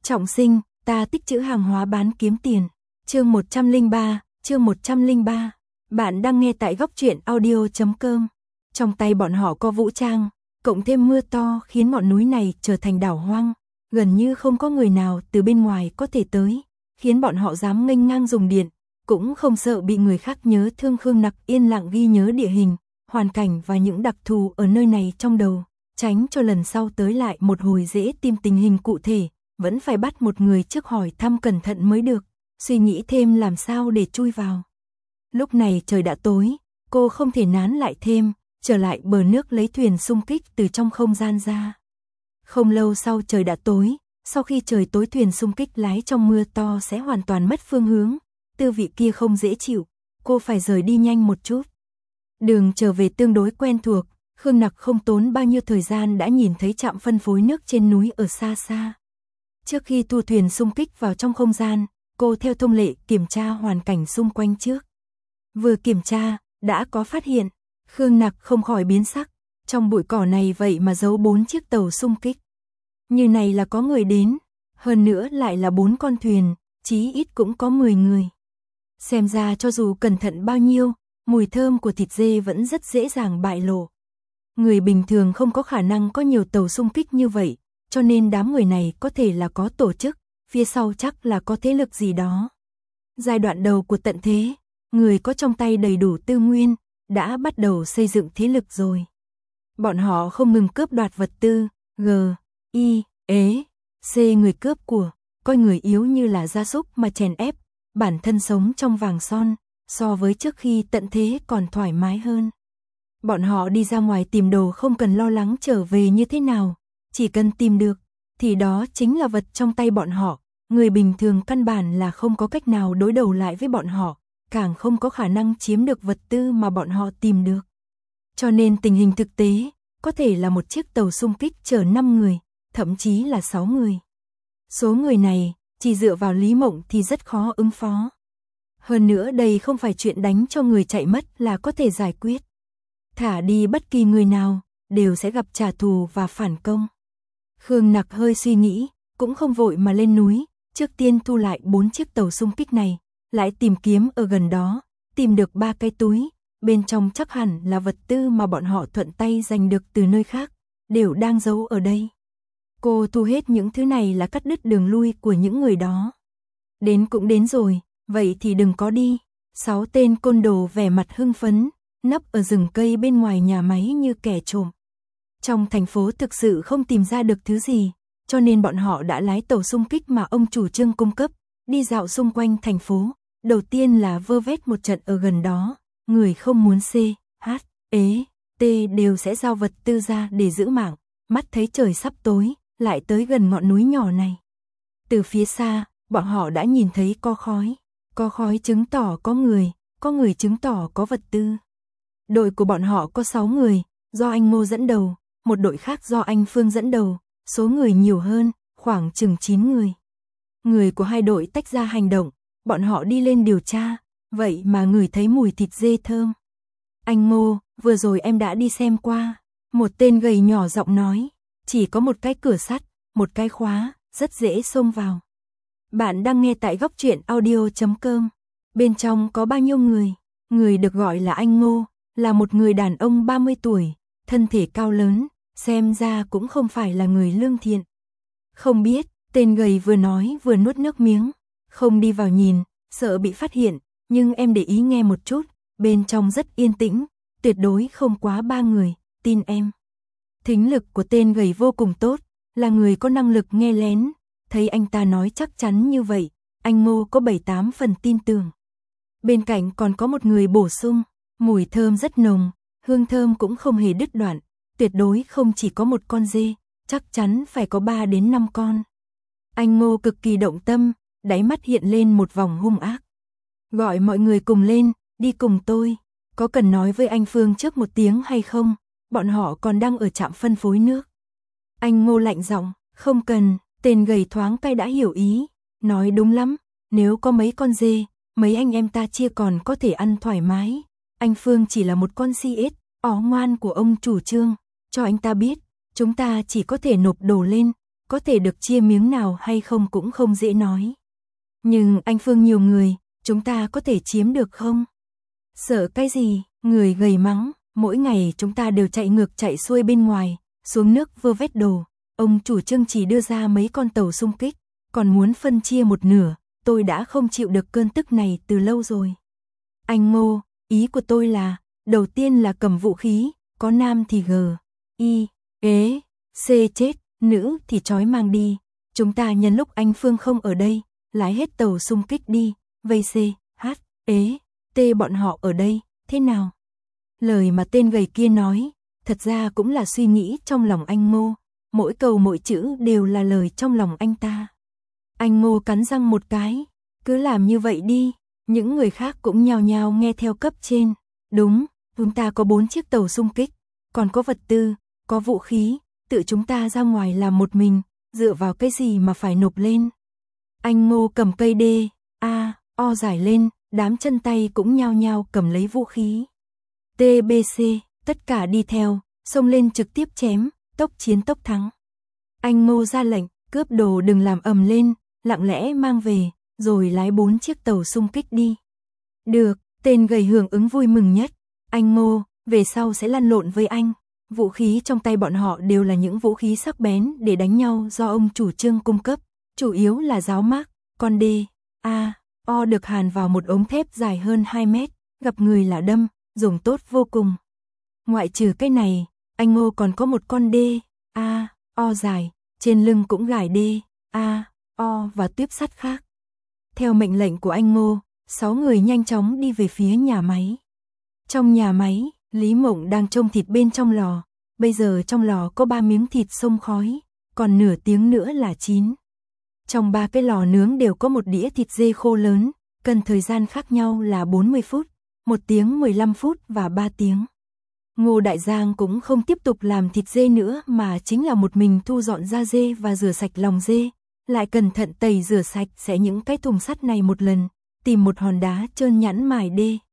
Trọng sinh, ta tích trữ hàng hóa bán kiếm tiền. Chương 103. Bạn đang nghe tại góc truyện audio.com. Trong tay bọn họ có vũ trang, cộng thêm mưa to khiến ngọn núi này trở thành đảo hoang, gần như không có người nào từ bên ngoài có thể tới, khiến bọn họ dám nghênh ngang dùng điện, cũng không sợ bị người khác nhớ thương. Khương Nặc yên lặng ghi nhớ địa hình, hoàn cảnh và những đặc thù ở nơi này trong đầu, tránh cho lần sau tới lại một hồi dễ tìm tình hình cụ thể, vẫn phải bắt một người trước hỏi thăm cẩn thận mới được, suy nghĩ thêm làm sao để chui vào. Lúc này trời đã tối, cô không thể nán lại thêm, trở lại bờ nước lấy thuyền xung kích từ trong không gian ra. Không lâu sau trời đã tối, sau khi trời tối thuyền xung kích lái trong mưa to sẽ hoàn toàn mất phương hướng, tư vị kia không dễ chịu, cô phải rời đi nhanh một chút. Đường trở về tương đối quen thuộc, Khương Nặc không tốn bao nhiêu thời gian đã nhìn thấy trạm phân phối nước trên núi ở xa xa. Trước khi thu thuyền xung kích vào trong không gian, cô theo thông lệ kiểm tra hoàn cảnh xung quanh trước. Vừa kiểm tra, đã có phát hiện, Khương Nặc không khỏi biến sắc, trong bụi cỏ này vậy mà giấu 4 chiếc tàu xung kích. Như này là có người đến, hơn nữa lại là 4 con thuyền, chí ít cũng có 10 người. Xem ra cho dù cẩn thận bao nhiêu, mùi thơm của thịt dê vẫn rất dễ dàng bại lộ. Người bình thường không có khả năng có nhiều tàu xung kích như vậy, cho nên đám người này có thể là có tổ chức, phía sau chắc là có thế lực gì đó. Giai đoạn đầu của tận thế, người có trong tay đầy đủ tư nguyên, đã bắt đầu xây dựng thế lực rồi. Bọn họ không ngừng cướp đoạt vật tư, người cướp của, coi người yếu như là gia súc mà chèn ép, bản thân sống trong vàng son, so với trước khi tận thế còn thoải mái hơn. Bọn họ đi ra ngoài tìm đồ không cần lo lắng trở về như thế nào, chỉ cần tìm được, thì đó chính là vật trong tay bọn họ. Người bình thường căn bản là không có cách nào đối đầu lại với bọn họ, càng không có khả năng chiếm được vật tư mà bọn họ tìm được. Cho nên tình hình thực tế, có thể là một chiếc tàu xung kích chở 5 người, thậm chí là 6 người. Số người này, chỉ dựa vào Lý Mộng thì rất khó ứng phó. Hơn nữa đây không phải chuyện đánh cho người chạy mất là có thể giải quyết. Thả đi bất kỳ người nào, đều sẽ gặp trả thù và phản công. Khương Nặc hơi suy nghĩ, cũng không vội mà lên núi, trước tiên thu lại 4 chiếc tàu xung kích này, lại tìm kiếm ở gần đó, tìm được 3 cái túi, bên trong chắc hẳn là vật tư mà bọn họ thuận tay giành được từ nơi khác, đều đang giấu ở đây. Cô thu hết những thứ này là cắt đứt đường lui của những người đó. Đến cũng đến rồi, vậy thì đừng có đi. 6 tên côn đồ vẻ mặt hưng phấn, nấp ở rừng cây bên ngoài nhà máy như kẻ trộm. Trong thành phố thực sự không tìm ra được thứ gì, cho nên bọn họ đã lái tàu xung kích mà ông chủ Trương cung cấp, đi dạo xung quanh thành phố. Đầu tiên là vơ vét một trận ở gần đó, người không muốn đều sẽ giao vật tư ra để giữ mạng. Mắt thấy trời sắp tối, lại tới gần ngọn núi nhỏ này. Từ phía xa, bọn họ đã nhìn thấy có khói chứng tỏ có người chứng tỏ có vật tư. Đội của bọn họ có 6 người, do anh Ngô dẫn đầu, một đội khác do anh Phương dẫn đầu, số người nhiều hơn, khoảng chừng 9 người. Người của hai đội tách ra hành động, bọn họ đi lên điều tra, vậy mà ngửi thấy mùi thịt dê thơm. Anh Ngô, vừa rồi em đã đi xem qua, một tên gầy nhỏ giọng nói, chỉ có một cái cửa sắt, một cái khóa, rất dễ xông vào. Bạn đang nghe tại góc truyện audio.com. Bên trong có bao nhiêu người? Người được gọi là anh Ngô, là một người đàn ông 30 tuổi, thân thể cao lớn, xem ra cũng không phải là người lương thiện. Không biết, tên gầy vừa nói vừa nuốt nước miếng, không đi vào nhìn, sợ bị phát hiện, nhưng em để ý nghe một chút, bên trong rất yên tĩnh, tuyệt đối không quá 3 người, tin em. Thính lực của tên gầy vô cùng tốt, là người có năng lực nghe lén, thấy anh ta nói chắc chắn như vậy, anh Ngô có 7-8 phần tin tưởng. Bên cạnh còn có một người bổ sung, mùi thơm rất nồng, hương thơm cũng không hề đứt đoạn, tuyệt đối không chỉ có một con dê, chắc chắn phải có 3 đến 5 con. Anh Ngô cực kỳ động tâm, đáy mắt hiện lên một vòng hung ác. Gọi mọi người cùng lên, đi cùng tôi, có cần nói với anh Phương trước một tiếng hay không, bọn họ còn đang ở trạm phân phối nước. Anh Ngô lạnh giọng, không cần, tên gầy thoáng cái đã hiểu ý, nói đúng lắm, nếu có mấy con dê, mấy anh em ta chia còn có thể ăn thoải mái. Anh Phương chỉ là một con si ếch, ó ngoan của ông chủ Trương, cho anh ta biết, chúng ta chỉ có thể nộp đồ lên, có thể được chia miếng nào hay không cũng không dễ nói. Nhưng anh Phương nhiều người, chúng ta có thể chiếm được không? Sợ cái gì? Người gầy mắng, mỗi ngày chúng ta đều chạy ngược chạy xuôi bên ngoài, xuống nước vơ vét đồ. Ông chủ Trương chỉ đưa ra mấy con tàu xung kích, còn muốn phân chia một nửa, tôi đã không chịu được cơn tức này từ lâu rồi. Anh Ngô, ý của tôi là, đầu tiên là cầm vũ khí, có nam thì C chết, nữ thì trói mang đi. Chúng ta nhân lúc anh Phương không ở đây, lái hết tàu xung kích đi, vây T bọn họ ở đây, thế nào? Lời mà tên gầy kia nói, thật ra cũng là suy nghĩ trong lòng anh Ngô, mỗi câu mỗi chữ đều là lời trong lòng anh ta. Anh Ngô cắn răng một cái, cứ làm như vậy đi, những người khác cũng nhao nhao nghe theo cấp trên. Đúng, chúng ta có 4 chiếc tàu xung kích, còn có vật tư, có vũ khí, tự chúng ta ra ngoài làm một mình, dựa vào cái gì mà phải nộp lên. Anh Ngô cầm cây O giải lên, đám chân tay cũng nhao nhao cầm lấy vũ khí. TBC, tất cả đi theo, xông lên trực tiếp chém, tốc chiến tốc thắng. Anh Ngô ra lệnh, cướp đồ đừng làm ầm lên, lặng lẽ mang về, rồi lái 4 chiếc tàu xung kích đi. Được, tên gầy hưởng ứng vui mừng nhất. Anh Ngô, về sau sẽ lăn lộn với anh. Vũ khí trong tay bọn họ đều là những vũ khí sắc bén để đánh nhau do ông chủ Trương cung cấp, chủ yếu là giáo mác, con O được hàn vào một ống thép dài hơn 2 mét, gặp người là đâm, dùng tốt vô cùng. Ngoại trừ cái này, anh Ngô còn có một con O dài, trên lưng cũng gài O và tuyếp sắt khác. Theo mệnh lệnh của anh Ngô, 6 người nhanh chóng đi về phía nhà máy. Trong nhà máy, Lý Mộng đang trông thịt bên trong lò, bây giờ trong lò có 3 miếng thịt xông khói, còn nửa tiếng nữa là chín. Trong 3 cái lò nướng đều có một đĩa thịt dê khô lớn, cần thời gian khác nhau là 40 phút, 1 tiếng 15 phút và 3 tiếng. Ngô Đại Giang cũng không tiếp tục làm thịt dê nữa mà chính là một mình thu dọn da dê và rửa sạch lòng dê, lại cẩn thận tẩy rửa sạch sẽ những cái thùng sắt này một lần, tìm một hòn đá trơn nhẵn mài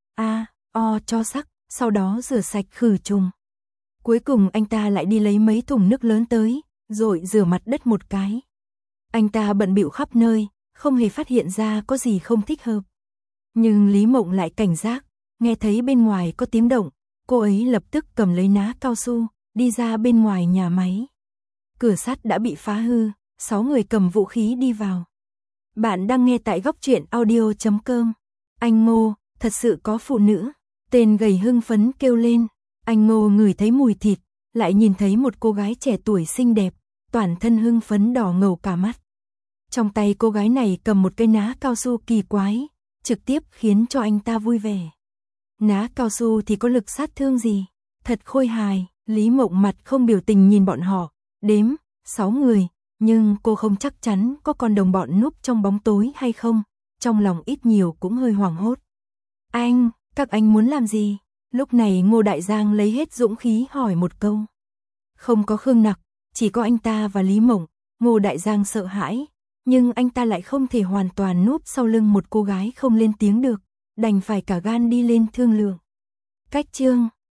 O cho sắc, sau đó rửa sạch khử trùng. Cuối cùng anh ta lại đi lấy mấy thùng nước lớn tới, rồi rửa mặt đất một cái. Anh ta bận bịu khắp nơi, không hề phát hiện ra có gì không thích hợp. Nhưng Lý Mộng lại cảnh giác, nghe thấy bên ngoài có tiếng động, cô ấy lập tức cầm lấy ná cao su, đi ra bên ngoài nhà máy. Cửa sắt đã bị phá hư, 6 người cầm vũ khí đi vào. Bạn đang nghe tại Góc Truyện Audio.com. Anh Ngô, thật sự có phụ nữ. Tên gầy hưng phấn kêu lên. Anh Ngô ngửi thấy mùi thịt, lại nhìn thấy một cô gái trẻ tuổi xinh đẹp, toàn thân hưng phấn đỏ ngầu cả mắt. Trong tay cô gái này cầm một cây ná cao su kỳ quái, trực tiếp khiến cho anh ta vui vẻ. Ná cao su thì có lực sát thương gì? Thật khôi hài. Lý Mộng mặt không biểu tình nhìn bọn họ, đếm 6 người, nhưng cô không chắc chắn có con đồng bọn núp trong bóng tối hay không, trong lòng ít nhiều cũng hơi hoảng hốt. Các anh muốn làm gì? Lúc này Ngô Đại Giang lấy hết dũng khí hỏi một câu. Không có Khương Nặc, chỉ có anh ta và Lý Mộng. Ngô Đại Giang sợ hãi, nhưng anh ta lại không thể hoàn toàn núp sau lưng một cô gái không lên tiếng được, đành phải cả gan đi lên thương lượng. Cách chương